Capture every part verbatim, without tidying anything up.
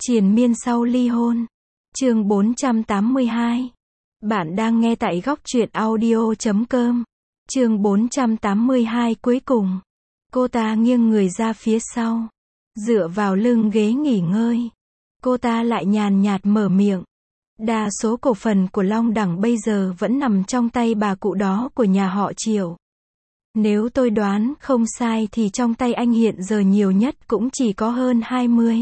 Triền miên sau ly hôn. Chương bốn trăm tám mươi hai. Bạn đang nghe tại góc truyện audio chấm com. Chương bốn trăm tám mươi hai cuối cùng. Cô ta nghiêng người ra phía sau, dựa vào lưng ghế nghỉ ngơi. Cô ta lại nhàn nhạt mở miệng. Đa số cổ phần của Long Đẳng bây giờ vẫn nằm trong tay bà cụ đó của nhà họ Triệu. Nếu tôi đoán không sai thì trong tay anh hiện giờ nhiều nhất cũng chỉ có hơn hai mươi.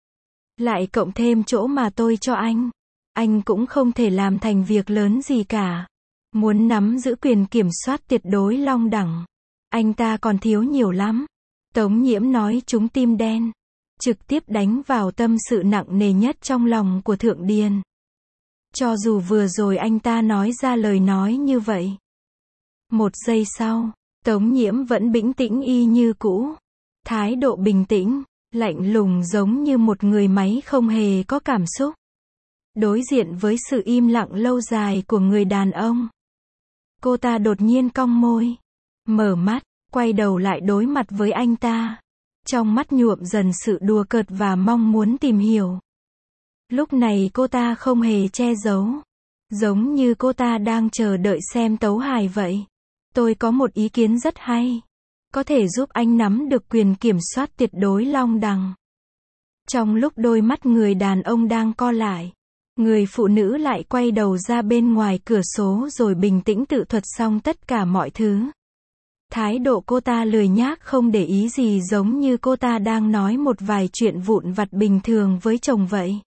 Lại cộng thêm chỗ mà tôi cho anh. Anh cũng không thể làm thành việc lớn gì cả. Muốn nắm giữ quyền kiểm soát tuyệt đối Long Đẳng, anh ta còn thiếu nhiều lắm. Tống Nhiễm nói trúng tim đen, trực tiếp đánh vào tâm sự nặng nề nhất trong lòng của Thượng Điền. Cho dù vừa rồi anh ta nói ra lời nói như vậy. Một giây sau, Tống Nhiễm vẫn bình tĩnh y như cũ. Thái độ bình tĩnh, lạnh lùng giống như một người máy không hề có cảm xúc. Đối diện với sự im lặng lâu dài của người đàn ông, cô ta đột nhiên cong môi, mở mắt, quay đầu lại đối mặt với anh ta. Trong mắt nhuộm dần sự đùa cợt và mong muốn tìm hiểu. Lúc này cô ta không hề che giấu, giống như cô ta đang chờ đợi xem tấu hài vậy. Tôi có một ý kiến rất hay, có thể giúp anh nắm được quyền kiểm soát tuyệt đối Long Đẳng. Trong lúc đôi mắt người đàn ông đang co lại, người phụ nữ lại quay đầu ra bên ngoài cửa sổ rồi bình tĩnh tự thuật xong tất cả mọi thứ. Thái độ cô ta lười nhác không để ý gì, giống như cô ta đang nói một vài chuyện vụn vặt bình thường với chồng vậy.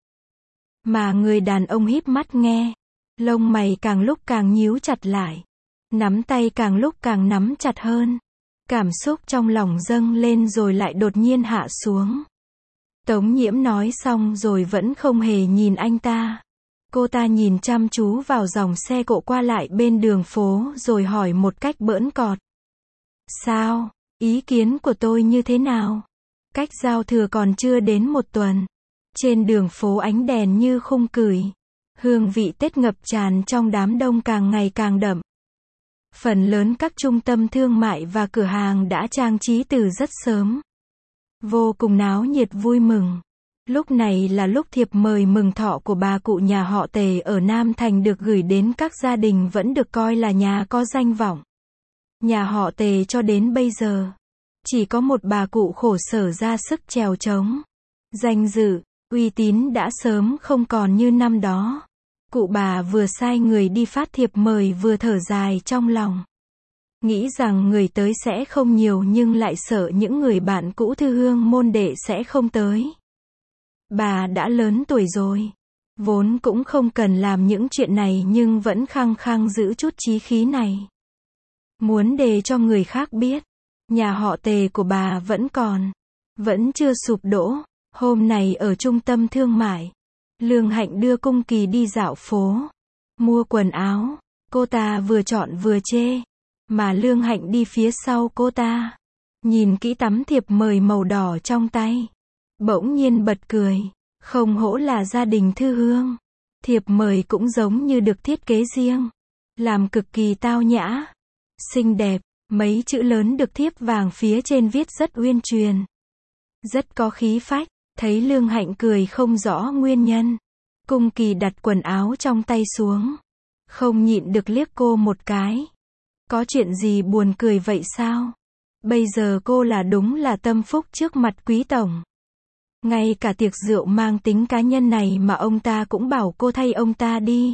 Mà người đàn ông híp mắt nghe, lông mày càng lúc càng nhíu chặt lại, nắm tay càng lúc càng nắm chặt hơn. Cảm xúc trong lòng dâng lên rồi lại đột nhiên hạ xuống. Tống Nhiễm nói xong rồi vẫn không hề nhìn anh ta. Cô ta nhìn chăm chú vào dòng xe cộ qua lại bên đường phố rồi hỏi một cách bỡn cợt. Sao, ý kiến của tôi như thế nào? Cách giao thừa còn chưa đến một tuần. Trên đường phố ánh đèn như khung cửi. Hương vị Tết ngập tràn trong đám đông càng ngày càng đậm. Phần lớn các trung tâm thương mại và cửa hàng đã trang trí từ rất sớm. Vô cùng náo nhiệt vui mừng. Lúc này là lúc thiệp mời mừng thọ của bà cụ nhà họ Tề ở Nam Thành được gửi đến các gia đình vẫn được coi là nhà có danh vọng. Nhà họ Tề cho đến bây giờ, chỉ có một bà cụ khổ sở ra sức trèo trống. Danh dự, uy tín đã sớm không còn như năm đó. Cụ bà vừa sai người đi phát thiệp mời vừa thở dài trong lòng. Nghĩ rằng người tới sẽ không nhiều nhưng lại sợ những người bạn cũ thư hương môn đệ sẽ không tới. Bà đã lớn tuổi rồi, vốn cũng không cần làm những chuyện này nhưng vẫn khăng khăng giữ chút chí khí này. Muốn để cho người khác biết, nhà họ Tề của bà vẫn còn, vẫn chưa sụp đổ. Hôm nay ở trung tâm thương mại, Lương Hạnh đưa Cung Kỳ đi dạo phố, mua quần áo. Cô ta vừa chọn vừa chê, mà Lương Hạnh đi phía sau cô ta, nhìn kỹ tấm thiệp mời màu đỏ trong tay, bỗng nhiên bật cười. Không hổ là gia đình thư hương. Thiệp mời cũng giống như được thiết kế riêng, làm cực kỳ tao nhã, xinh đẹp. Mấy chữ lớn được thiếp vàng phía trên viết rất uyên truyền, rất có khí phách. Thấy Lương Hạnh cười không rõ nguyên nhân, Cung Kỳ đặt quần áo trong tay xuống, không nhịn được liếc cô một cái. Có chuyện gì buồn cười vậy sao? Bây giờ cô là đúng là tâm phúc trước mặt quý tổng. Ngay cả tiệc rượu mang tính cá nhân này mà ông ta cũng bảo cô thay ông ta đi.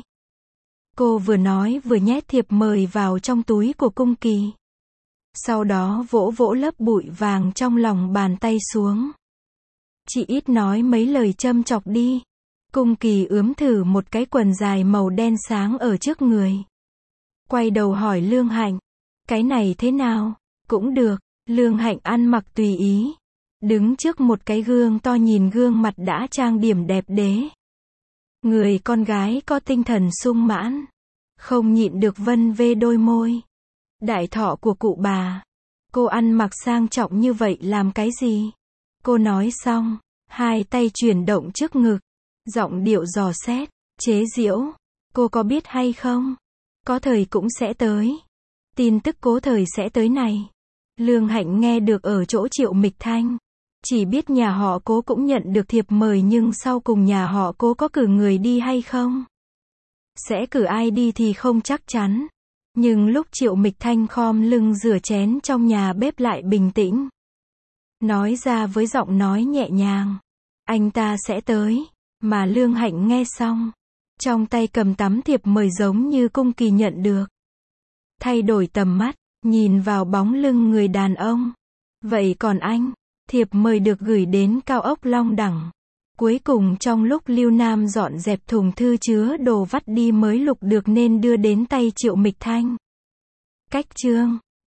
Cô vừa nói vừa nhét thiệp mời vào trong túi của Cung Kỳ. Sau đó vỗ vỗ lớp bụi vàng trong lòng bàn tay xuống. Chị ít nói mấy lời châm chọc đi. Cung Kỳ ướm thử một cái quần dài màu đen sáng ở trước người. Quay đầu hỏi Lương Hạnh, cái này thế nào? Cũng được. Lương Hạnh ăn mặc tùy ý, đứng trước một cái gương to nhìn gương mặt đã trang điểm đẹp đẽ. Người con gái có tinh thần sung mãn, không nhịn được vân vê đôi môi. Đại thọ của cụ bà, cô ăn mặc sang trọng như vậy làm cái gì? Cô nói xong, hai tay chuyển động trước ngực, giọng điệu dò xét, chế giễu. Cô có biết hay không? Có thời cũng sẽ tới. Tin tức cố thời sẽ tới này, Lương Hạnh nghe được ở chỗ Triệu Mịch Thanh. Chỉ biết nhà họ Cố cũng nhận được thiệp mời nhưng sau cùng nhà họ Cố có cử người đi hay không? Sẽ cử ai đi thì không chắc chắn. Nhưng lúc Triệu Mịch Thanh khom lưng rửa chén trong nhà bếp lại bình tĩnh. Nói ra với giọng nói nhẹ nhàng. Anh ta sẽ tới. Mà Lương Hạnh nghe xong. Trong tay cầm tấm thiệp mời giống như cung kỳ nhận được. Thay đổi tầm mắt, nhìn vào bóng lưng người đàn ông. Vậy còn anh? Thiệp mời được gửi đến cao ốc Long Đẳng. Cuối cùng trong lúc Lưu Nam dọn dẹp thùng thư chứa đồ vắt đi mới lục được nên đưa đến tay Triệu Mịch Thanh. Cách chương